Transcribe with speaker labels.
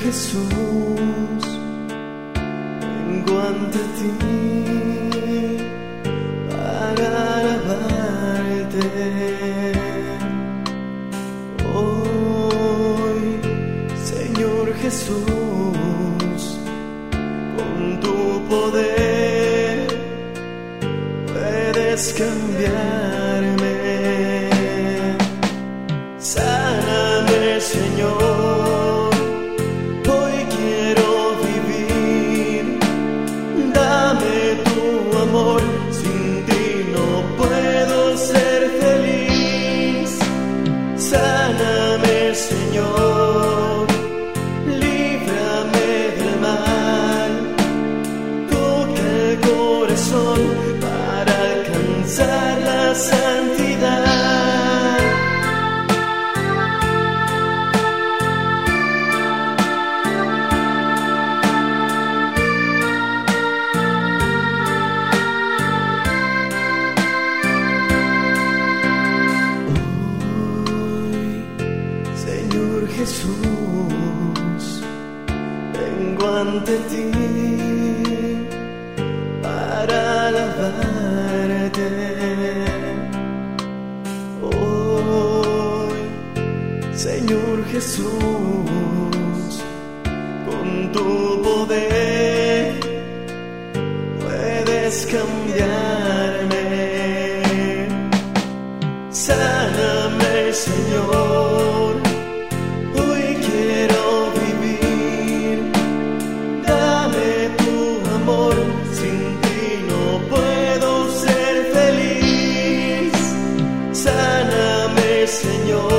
Speaker 1: Jesús, vengo ante ti para alabarte. Hoy, Señor Jesús, con tu poder puedes cambiarme. Sáname, Señor, hoy quiero vivir. Dame tu amor, sin ti no puedo ser feliz. Sáname, Señor, líbrame del mal. Toca el corazón para alcanzar la santidad. Jesús, vengo ante ti para alabarte. Hoy, Señor Jesús, con tu poder puedes cambiarme. Sáname, Señor, hoy quiero vivir. Dame tu amor, sin ti no puedo ser feliz. Sáname, Señor,